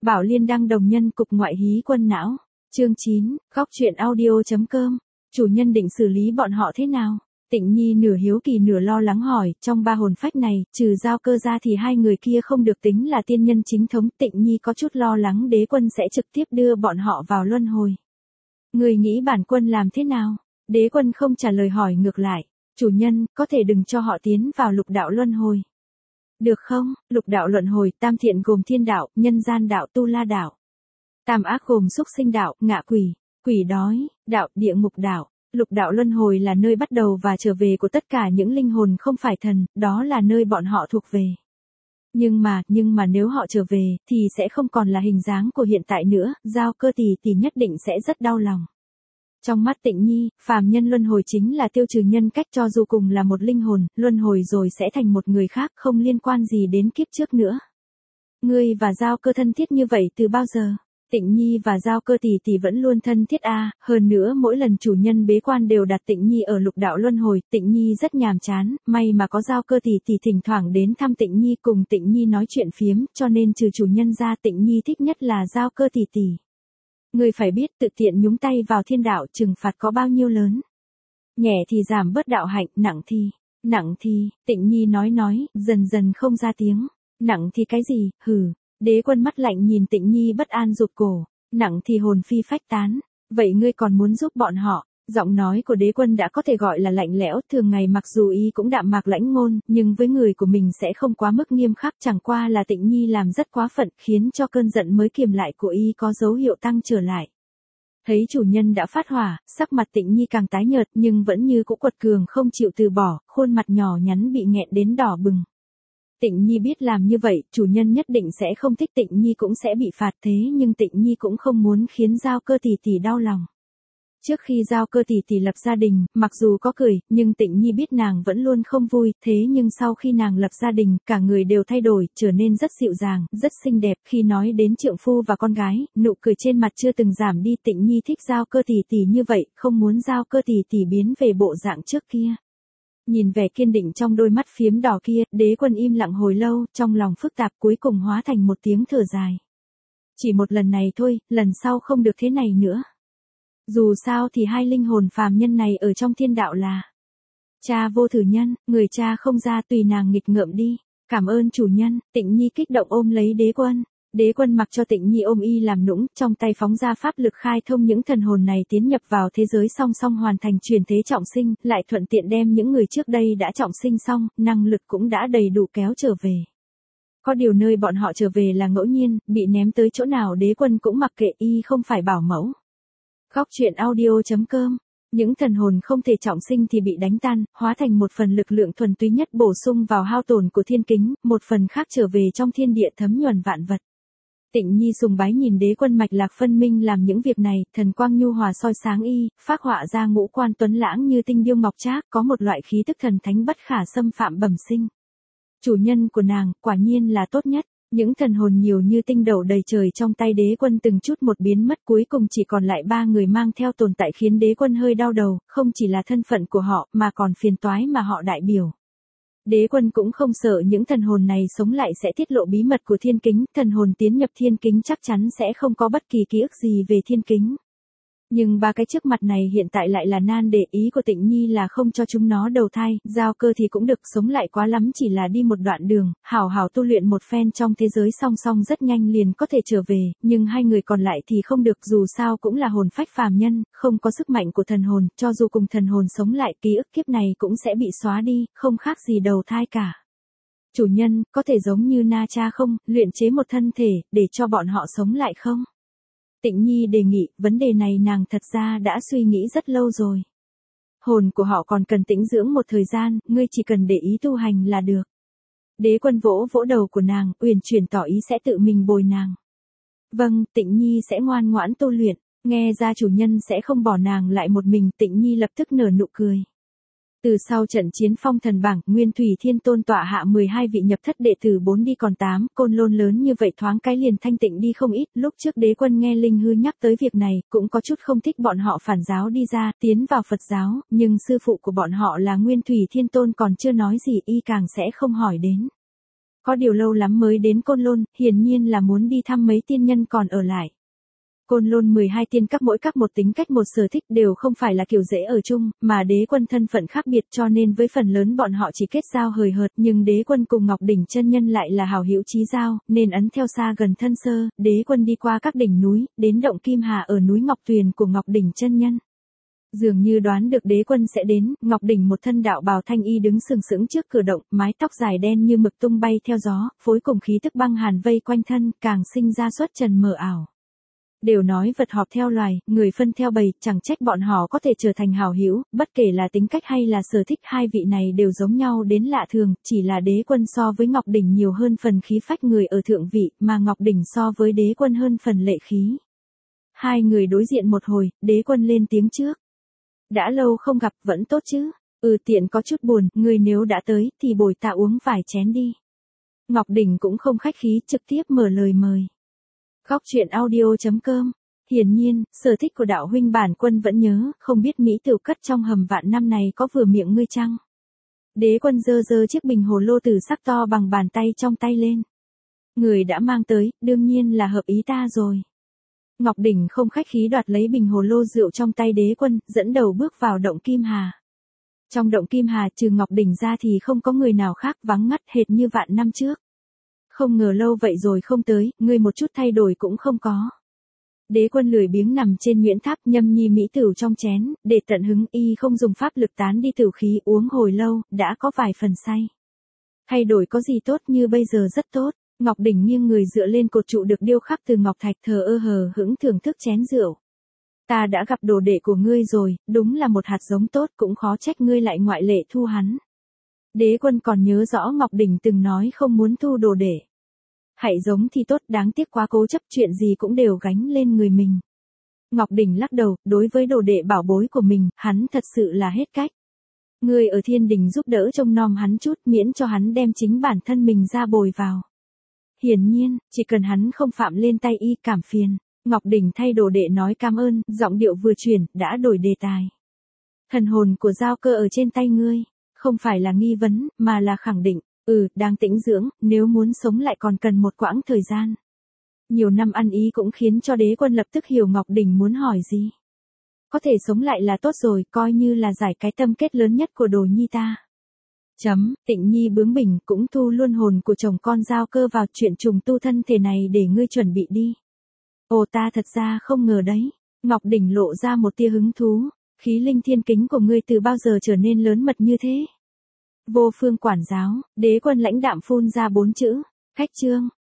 Bảo Liên đăng đồng nhân cục ngoại hí quân não. Chương 9, góc truyện audio.com. Chủ nhân định xử lý bọn họ thế nào? Tịnh Nhi nửa hiếu kỳ nửa lo lắng hỏi, trong ba hồn phách này, trừ Giao Cơ ra thì hai người kia không được tính là tiên nhân chính thống. Tịnh Nhi có chút lo lắng Đế Quân sẽ trực tiếp đưa bọn họ vào luân hồi. Người nghĩ bản quân làm thế nào? Đế Quân không trả lời hỏi ngược lại. Chủ nhân, có thể đừng cho họ tiến vào lục đạo luân hồi. Được không? Lục đạo luân hồi, tam thiện gồm thiên đạo, nhân gian đạo, tu la đạo. Tam ác gồm súc sinh đạo, ngạ quỷ, quỷ đói, đạo, địa ngục đạo. Lục đạo luân hồi là nơi bắt đầu và trở về của tất cả những linh hồn không phải thần, đó là nơi bọn họ thuộc về. Nhưng mà nếu họ trở về, thì sẽ không còn là hình dáng của hiện tại nữa, Giao Cơ tỷ nhất định sẽ rất đau lòng. Trong mắt Tịnh Nhi, phàm nhân luân hồi chính là tiêu trừ nhân cách, cho dù cùng là một linh hồn, luân hồi rồi sẽ thành một người khác, không liên quan gì đến kiếp trước nữa. Ngươi và Giao Cơ thân thiết như vậy từ bao giờ? Tịnh Nhi và Giao Cơ tỷ vẫn luôn thân thiết hơn nữa mỗi lần chủ nhân bế quan đều đặt Tịnh Nhi ở lục đạo luân hồi. Tịnh Nhi rất nhàm chán, may mà có Giao Cơ tỷ thỉnh thoảng đến thăm Tịnh Nhi, cùng Tịnh Nhi nói chuyện phiếm, cho nên trừ chủ nhân ra Tịnh Nhi thích nhất là Giao Cơ tỷ. Ngươi phải biết tự tiện nhúng tay vào thiên đạo trừng phạt có bao nhiêu lớn. Nhẹ thì giảm bớt đạo hạnh, nặng thì, Tịnh Nhi nói, dần dần không ra tiếng. Nặng thì cái gì, hừ. Đế Quân mắt lạnh nhìn Tịnh Nhi bất an rụt cổ. Nặng thì hồn phi phách tán. Vậy ngươi còn muốn giúp bọn họ? Giọng nói của Đế Quân đã có thể gọi là lạnh lẽo, thường ngày mặc dù y cũng đạm mạc lãnh ngôn, nhưng với người của mình sẽ không quá mức nghiêm khắc, chẳng qua là Tịnh Nhi làm rất quá phận, khiến cho cơn giận mới kiềm lại của y có dấu hiệu tăng trở lại. Thấy chủ nhân đã phát hỏa, sắc mặt Tịnh Nhi càng tái nhợt nhưng vẫn như cũ quật cường không chịu từ bỏ, khuôn mặt nhỏ nhắn bị nghẹn đến đỏ bừng. Tịnh Nhi biết làm như vậy, chủ nhân nhất định sẽ không thích, Tịnh Nhi cũng sẽ bị phạt, thế nhưng Tịnh Nhi cũng không muốn khiến Giao Cơ tỷ đau lòng. Trước khi Giao Cơ tỷ lập gia đình, mặc dù có cười, nhưng Tịnh Nhi biết nàng vẫn luôn không vui, thế nhưng sau khi nàng lập gia đình, cả người đều thay đổi, trở nên rất dịu dàng, rất xinh đẹp. Khi nói đến trượng phu và con gái, nụ cười trên mặt chưa từng giảm đi. Tịnh Nhi thích Giao Cơ tỷ như vậy, không muốn Giao Cơ tỷ biến về bộ dạng trước kia. Nhìn vẻ kiên định trong đôi mắt phiếm đỏ kia, Đế Quân im lặng hồi lâu, trong lòng phức tạp cuối cùng hóa thành một tiếng thở dài. Chỉ một lần này thôi, lần sau không được thế này nữa. Dù sao thì hai linh hồn phàm nhân này ở trong thiên đạo là cha vô thử nhân, người cha không ra, tùy nàng nghịch ngợm đi. Cảm ơn chủ nhân. Tịnh Nhi kích động ôm lấy Đế Quân. Đế Quân mặc cho Tịnh Nhi ôm y làm nũng, trong tay phóng ra pháp lực khai thông những thần hồn này tiến nhập vào thế giới song song hoàn thành chuyển thế trọng sinh, lại thuận tiện đem những người trước đây đã trọng sinh xong, năng lực cũng đã đầy đủ kéo trở về. Có điều nơi bọn họ trở về là ngẫu nhiên, bị ném tới chỗ nào Đế Quân cũng mặc kệ, y không phải bảo mẫu. Góc truyện audio.com. Những thần hồn không thể trọng sinh thì bị đánh tan, hóa thành một phần lực lượng thuần túy nhất bổ sung vào hao tổn của thiên kính, một phần khác trở về trong thiên địa thấm nhuần vạn vật. Tịnh Nhi sùng bái nhìn Đế Quân mạch lạc phân minh làm những việc này, thần quang nhu hòa soi sáng y, phác họa ra ngũ quan tuấn lãng như tinh điêu ngọc trác, có một loại khí tức thần thánh bất khả xâm phạm bẩm sinh. Chủ nhân của nàng, quả nhiên là tốt nhất. Những thần hồn nhiều như tinh đậu đầy trời trong tay Đế Quân từng chút một biến mất, cuối cùng chỉ còn lại 3 người mang theo tồn tại khiến Đế Quân hơi đau đầu, không chỉ là thân phận của họ mà còn phiền toái mà họ đại biểu. Đế Quân cũng không sợ những thần hồn này sống lại sẽ tiết lộ bí mật của thiên kính, thần hồn tiến nhập thiên kính chắc chắn sẽ không có bất kỳ ký ức gì về thiên kính. Nhưng 3 cái trước mặt này hiện tại lại là nan để, ý của Tịnh Nhi là không cho chúng nó đầu thai, Giao Cơ thì cũng được, sống lại quá lắm chỉ là đi một đoạn đường, hảo hảo tu luyện một phen trong thế giới song song rất nhanh liền có thể trở về, nhưng hai người còn lại thì không được, dù sao cũng là hồn phách phàm nhân, không có sức mạnh của thần hồn, cho dù cùng thần hồn sống lại ký ức kiếp này cũng sẽ bị xóa đi, không khác gì đầu thai cả. Chủ nhân, có thể giống như Na Cha không, luyện chế một thân thể, để cho bọn họ sống lại không? Tịnh Nhi đề nghị, vấn đề này nàng thật ra đã suy nghĩ rất lâu rồi. Hồn của họ còn cần tĩnh dưỡng một thời gian, ngươi chỉ cần để ý tu hành là được. Đế Quân vỗ vỗ đầu của nàng, uyển chuyển tỏ ý sẽ tự mình bồi nàng. Vâng, Tịnh Nhi sẽ ngoan ngoãn tu luyện, nghe ra chủ nhân sẽ không bỏ nàng lại một mình, Tịnh Nhi lập tức nở nụ cười. Từ sau trận chiến phong thần bảng, Nguyên Thủy Thiên Tôn tọa hạ 12 vị nhập thất đệ tử 4 đi còn 8, Côn Lôn lớn như vậy thoáng cái liền thanh tịnh đi không ít. Lúc trước Đế Quân nghe Linh Hư nhắc tới việc này, cũng có chút không thích bọn họ phản giáo đi ra, tiến vào Phật giáo, nhưng sư phụ của bọn họ là Nguyên Thủy Thiên Tôn còn chưa nói gì, y càng sẽ không hỏi đến. Có điều lâu lắm mới đến Côn Lôn, hiển nhiên là muốn đi thăm mấy tiên nhân còn ở lại. Côn Lôn 12 tiên các mỗi các một tính cách một sở thích đều không phải là kiểu dễ ở chung, mà Đế Quân thân phận khác biệt cho nên với phần lớn bọn họ chỉ kết giao hời hợt, nhưng Đế Quân cùng Ngọc Đỉnh chân nhân lại là hảo hữu chí giao, nên ấn theo xa gần thân sơ, Đế Quân đi qua các đỉnh núi, đến động Kim Hà ở núi Ngọc Tuyền của Ngọc Đỉnh chân nhân. Dường như đoán được Đế Quân sẽ đến, Ngọc Đỉnh một thân đạo bào thanh y đứng sừng sững trước cửa động, mái tóc dài đen như mực tung bay theo gió, phối cùng khí tức băng hàn vây quanh thân, càng sinh ra xuất trần mờ ảo. Đều nói vật họp theo loài, người phân theo bầy, chẳng trách bọn họ có thể trở thành hảo hữu, bất kể là tính cách hay là sở thích, hai vị này đều giống nhau đến lạ thường, chỉ là Đế Quân so với Ngọc Đỉnh nhiều hơn phần khí phách người ở thượng vị, mà Ngọc Đỉnh so với Đế Quân hơn phần lệ khí. Hai người đối diện một hồi, Đế Quân lên tiếng trước. Đã lâu không gặp, vẫn tốt chứ? Tiện có chút buồn, người nếu đã tới, thì bồi ta uống vài chén đi. Ngọc Đỉnh cũng không khách khí, trực tiếp mở lời mời. Góc truyện audio.com. Hiển nhiên, sở thích của đạo huynh bản Quân vẫn nhớ, không biết Mỹ tiểu cất trong hầm vạn năm này có vừa miệng ngươi chăng? Đế Quân giơ chiếc bình hồ lô tử sắc to bằng bàn tay trong tay lên. Người đã mang tới, đương nhiên là hợp ý ta rồi. Ngọc Đỉnh không khách khí đoạt lấy bình hồ lô rượu trong tay Đế Quân, dẫn đầu bước vào động Kim Hà. Trong động Kim Hà trừ Ngọc Đỉnh ra thì không có người nào khác, vắng ngắt hệt như vạn năm trước. Không ngờ lâu vậy rồi không tới, ngươi một chút thay đổi cũng không có. Đế Quân lười biếng nằm trên nhuyễn tháp nhâm nhi mỹ tửu trong chén, để tận hứng y không dùng pháp lực tán đi tửu khí, uống hồi lâu, đã có vài phần say. Thay đổi có gì tốt, như bây giờ rất tốt. Ngọc Đỉnh nghiêng người dựa lên cột trụ được điêu khắc từ ngọc thạch, thờ ơ hờ hững thưởng thức chén rượu. Ta đã gặp đồ đệ của ngươi rồi, đúng là một hạt giống tốt, cũng khó trách ngươi lại ngoại lệ thu hắn. Đế Quân còn nhớ rõ Ngọc Đỉnh từng nói không muốn thu đồ đệ. Hãy giống thì tốt, đáng tiếc quá cố chấp, chuyện gì cũng đều gánh lên người mình. Ngọc Đỉnh lắc đầu, đối với đồ đệ bảo bối của mình, hắn thật sự là hết cách. Ngươi ở thiên đình giúp đỡ trông nom hắn chút, miễn cho hắn đem chính bản thân mình ra bồi vào. Hiển nhiên, chỉ cần hắn không phạm lên tay y cảm phiền. Ngọc Đỉnh thay đồ đệ nói cảm ơn, giọng điệu vừa chuyển, đã đổi đề tài. Thần hồn của Giao Cơ ở trên tay ngươi, không phải là nghi vấn, mà là khẳng định. Đang tĩnh dưỡng, nếu muốn sống lại còn cần một quãng thời gian. Nhiều năm ăn ý cũng khiến cho Đế Quân lập tức hiểu Ngọc Đỉnh muốn hỏi gì. Có thể sống lại là tốt rồi, coi như là giải cái tâm kết lớn nhất của đồ nhi ta. Tịnh Nhi bướng bỉnh, cũng thu luôn hồn của chồng con Giao Cơ vào chuyện trùng tu thân thể này để ngươi chuẩn bị đi. Ồ, ta thật ra không ngờ đấy. Ngọc Đỉnh lộ ra một tia hứng thú. Khí linh thiên kính của ngươi từ bao giờ trở nên lớn mật như thế? Vô phương quản giáo, Đế Quân lãnh đạm phun ra 4 chữ. Khách trương.